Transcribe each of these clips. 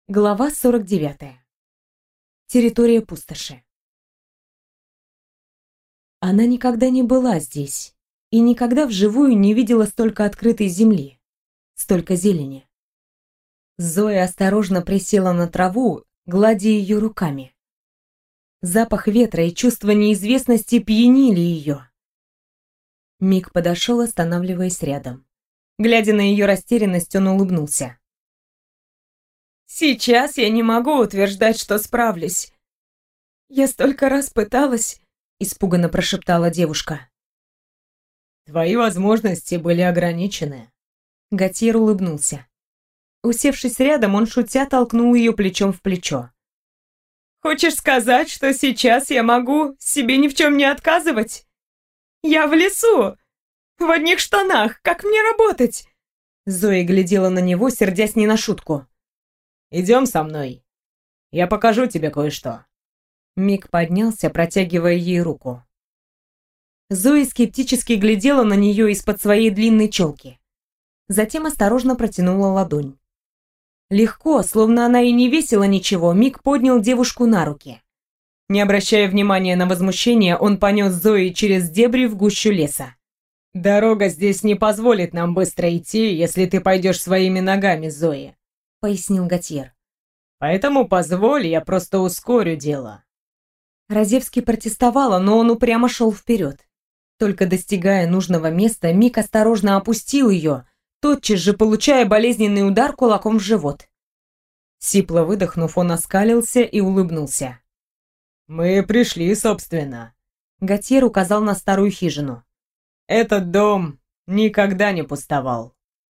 Глава 49. Территория пустоши. Она никогда не была здесь и никогда вживую не видела столько открытой земли, столько зелени. Зоя осторожно присела на траву, гладя ее руками. Запах ветра и чувство неизвестности пьянили ее. Мик подошел, останавливаясь рядом. Глядя на ее растерянность, он улыбнулся. «Сейчас я не могу утверждать, что справлюсь. Я столько раз пыталась», — испуганно прошептала девушка. «Твои возможности были ограничены». Готьер улыбнулся. Усевшись рядом, он шутя толкнул ее плечом в плечо. «Хочешь сказать, что сейчас я могу себе ни в чем не отказывать? Я в лесу, в одних штанах, как мне работать?» Зоя глядела на него, сердясь не на шутку. «Идем со мной. Я покажу тебе кое-что». Мик поднялся, протягивая ей руку. Зоя скептически глядела на нее из-под своей длинной челки. Затем осторожно протянула ладонь. Легко, словно она и не весила ничего, Мик поднял девушку на руки. Не обращая внимания на возмущение, он понес Зои через дебри в гущу леса. «Дорога здесь не позволит нам быстро идти, если ты пойдешь своими ногами, Зои», — пояснил Готьер. «Поэтому позволь, я просто ускорю дело». Разевский протестовала, но он упрямо шел вперед. Только достигая нужного места, Мик осторожно опустил ее, тотчас же получая болезненный удар кулаком в живот. Сипло выдохнув, он оскалился и улыбнулся. «Мы пришли, собственно». Готьер указал на старую хижину. «Этот дом никогда не пустовал».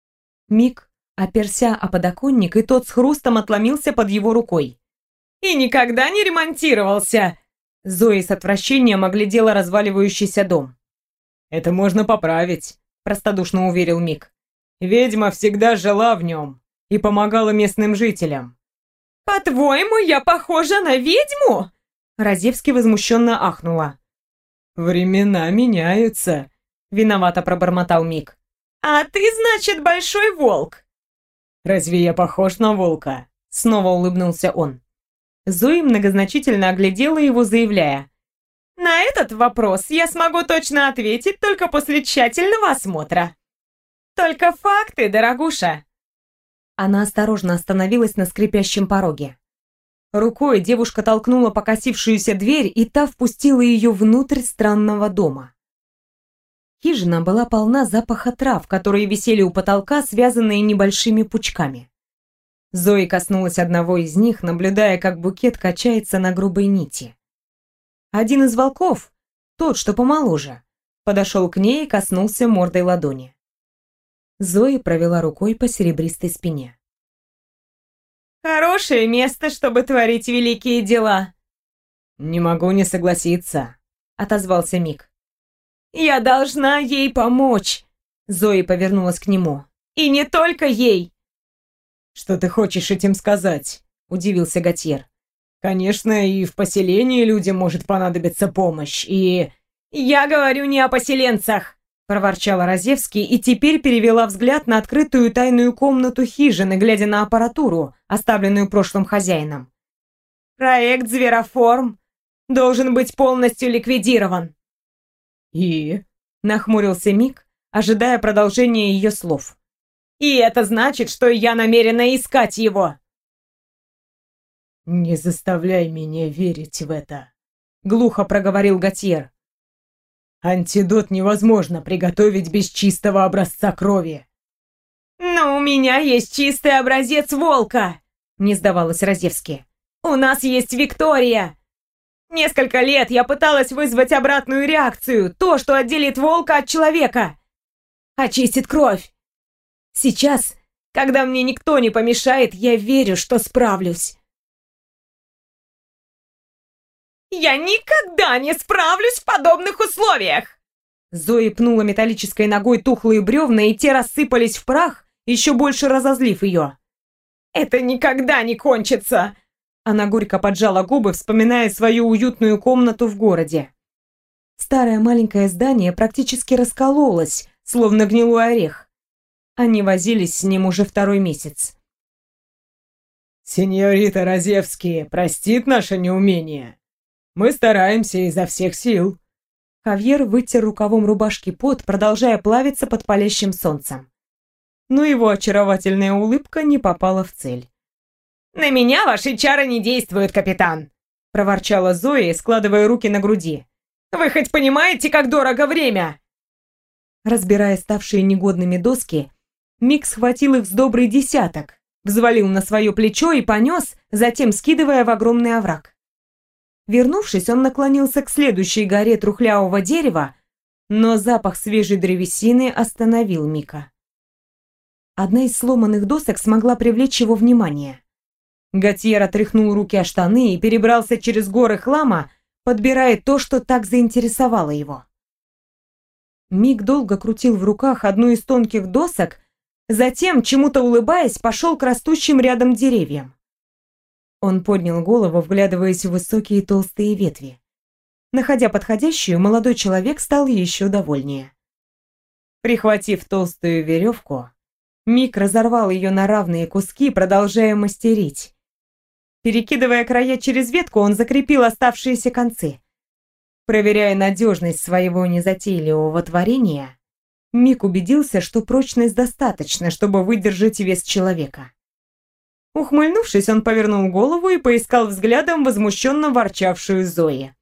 Мик оперся о подоконник, и тот с хрустом отломился под его рукой. «И никогда не ремонтировался!» Зоя с отвращением оглядела разваливающийся дом. «Это можно поправить», – простодушно уверил Мик. «Ведьма всегда жила в нем и помогала местным жителям». «По-твоему, я похожа на ведьму?» Разевский возмущенно ахнула. «Времена меняются», – виновато пробормотал Мик. «А ты, значит, большой волк?» «Разве я похож на волка?» Снова улыбнулся он. Зоя многозначительно оглядела его, заявляя: «На этот вопрос я смогу точно ответить только после тщательного осмотра. Только факты, дорогуша!» Она осторожно остановилась на скрипящем пороге. Рукой девушка толкнула покосившуюся дверь, и та впустила ее внутрь странного дома. Хижина была полна запаха трав, которые висели у потолка, связанные небольшими пучками. Зоя коснулась одного из них, наблюдая, как букет качается на грубой нити. Один из волков, тот, что помоложе, подошел к ней и коснулся мордой ладони. Зоя провела рукой по серебристой спине. «Хорошее место, чтобы творить великие дела!» «Не могу не согласиться», — отозвался Мик. «Я должна ей помочь!» Зоя повернулась к нему. «И не только ей!» «Что ты хочешь этим сказать?» – удивился Готьер. «Конечно, и в поселении людям может понадобиться помощь, и...» «Я говорю не о поселенцах!» – проворчала Разевский и теперь перевела взгляд на открытую тайную комнату хижины, глядя на аппаратуру, оставленную прошлым хозяином. «Проект «Звероформ» должен быть полностью ликвидирован!» «И?» – нахмурился Мик, ожидая продолжения ее слов. «И это значит, что я намерена искать его!» «Не заставляй меня верить в это», — глухо проговорил Готьер. «Антидот невозможно приготовить без чистого образца крови». «Но у меня есть чистый образец волка!» — не сдавалась Разевский. «У нас есть Виктория! Несколько лет я пыталась вызвать обратную реакцию, то, что отделит волка от человека. Очистит кровь. Сейчас, когда мне никто не помешает, я верю, что справлюсь». «Я никогда не справлюсь в подобных условиях!» Зоя пнула металлической ногой тухлые бревна, и те рассыпались в прах, еще больше разозлив ее. «Это никогда не кончится!» Она горько поджала губы, вспоминая свою уютную комнату в городе. Старое маленькое здание практически раскололось, словно гнилой орех. Они возились с ним уже второй месяц. Сеньорита Розевский простит наше неумение. Мы стараемся изо всех сил». Хавьер вытер рукавом рубашки пот, продолжая плавиться под палящим солнцем. Но его очаровательная улыбка не попала в цель. «На меня ваши чары не действуют, капитан!» — проворчала Зоя, складывая руки на груди. «Вы хоть понимаете, как дорого время?» Разбирая ставшие негодными доски, Мик схватил их с добрый десяток, взвалил на свое плечо и понес, затем скидывая в огромный овраг. Вернувшись, он наклонился к следующей горе трухлявого дерева, но запах свежей древесины остановил Мика. Одна из сломанных досок смогла привлечь его внимание. Готьер отряхнул руки о штаны и перебрался через горы хлама, подбирая то, что так заинтересовало его. Мик долго крутил в руках одну из тонких досок, затем, чему-то улыбаясь, пошел к растущим рядом деревьям. Он поднял голову, вглядываясь в высокие толстые ветви. Находя подходящую, молодой человек стал еще довольнее. Прихватив толстую веревку, Мик разорвал ее на равные куски, продолжая мастерить. Перекидывая края через ветку, он закрепил оставшиеся концы. Проверяя надежность своего незатейливого творения, Мик убедился, что прочность достаточна, чтобы выдержать вес человека. Ухмыльнувшись, он повернул голову и поискал взглядом возмущенно ворчавшую Зои.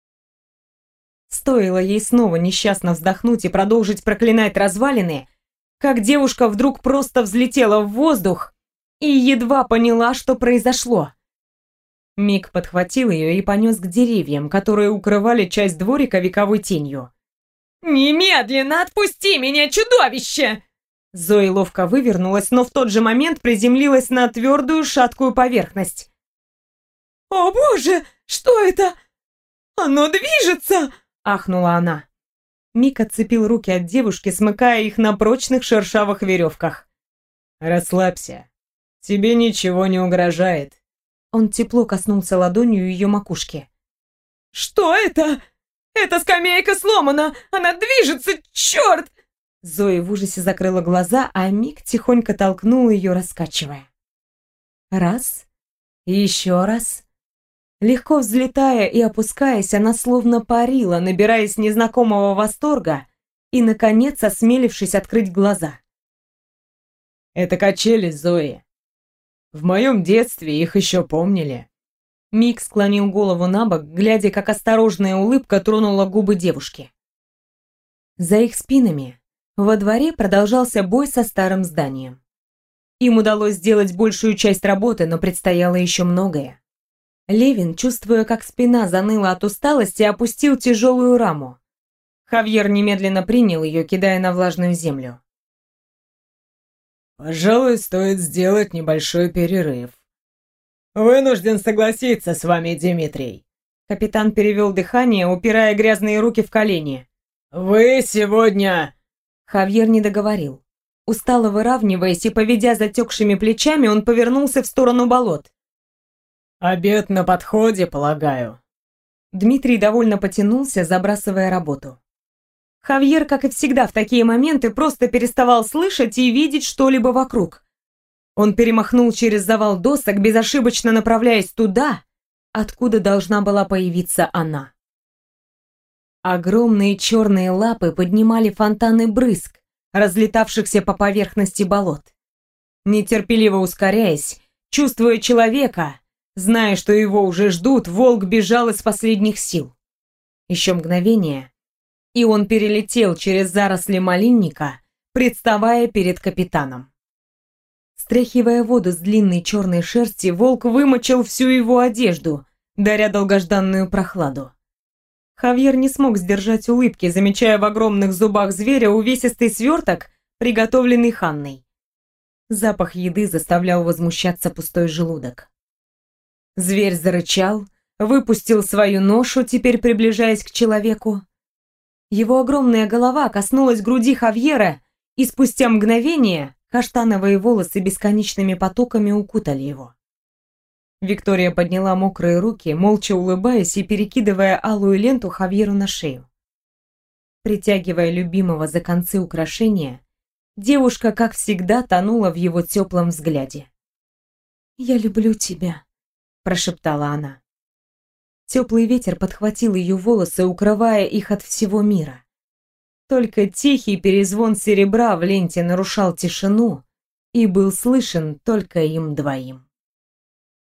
Стоило ей снова несчастно вздохнуть и продолжить проклинать развалины, как девушка вдруг просто взлетела в воздух и едва поняла, что произошло. Мик подхватил ее и понес к деревьям, которые укрывали часть дворика вековой тенью. «Немедленно отпусти меня, чудовище!» Зои ловко вывернулась, но в тот же момент приземлилась на твердую шаткую поверхность. «О боже, что это? Оно движется!» — ахнула она. Мик отцепил руки от девушки, смыкая их на прочных шершавых веревках. «Расслабься. Тебе ничего не угрожает». Он тепло коснулся ладонью ее макушки. «Что это? Эта скамейка сломана! Она движется! Черт!» Зоя в ужасе закрыла глаза, а Мик тихонько толкнул ее, раскачивая. Раз. Еще раз. Легко взлетая и опускаясь, она словно парила, набираясь незнакомого восторга и, наконец, осмелившись открыть глаза. «Это качели, Зои. В моем детстве их еще помнили». Мик склонил голову набок, глядя, как осторожная улыбка тронула губы девушки. За их спинами во дворе продолжался бой со старым зданием. Им удалось сделать большую часть работы, но предстояло еще многое. Левин, чувствуя, как спина заныла от усталости, опустил тяжелую раму. Хавьер немедленно принял ее, кидая на влажную землю. «Пожалуй, стоит сделать небольшой перерыв. Вынужден согласиться с вами, Дмитрий». Капитан перевел дыхание, упирая грязные руки в колени. «Вы сегодня...» Хавьер не договорил. Устало выравниваясь и поведя затекшими плечами, он повернулся в сторону болот. «Обед на подходе, полагаю». Дмитрий довольно потянулся, забрасывая работу. Хавьер, как и всегда в такие моменты, просто переставал слышать и видеть что-либо вокруг. Он перемахнул через завал досок, безошибочно направляясь туда, откуда должна была появиться она. Огромные черные лапы поднимали фонтаны брызг, разлетавшихся по поверхности болот. Нетерпеливо ускоряясь, чувствуя человека, зная, что его уже ждут, волк бежал из последних сил. Еще мгновение, и он перелетел через заросли малинника, представая перед капитаном. Стряхивая воду с длинной черной шерсти, волк вымочил всю его одежду, даря долгожданную прохладу. Хавьер не смог сдержать улыбки, замечая в огромных зубах зверя увесистый сверток, приготовленный Ханной. Запах еды заставлял возмущаться пустой желудок. Зверь зарычал, выпустил свою ношу, теперь приближаясь к человеку. Его огромная голова коснулась груди Хавьера, и спустя мгновение каштановые волосы бесконечными потоками укутали его. Виктория подняла мокрые руки, молча улыбаясь и перекидывая алую ленту Хавьеру на шею. Притягивая любимого за концы украшения, девушка, как всегда, тонула в его теплом взгляде. «Я люблю тебя», — прошептала она. Теплый ветер подхватил ее волосы, укрывая их от всего мира. Только тихий перезвон серебра в ленте нарушал тишину и был слышен только им двоим.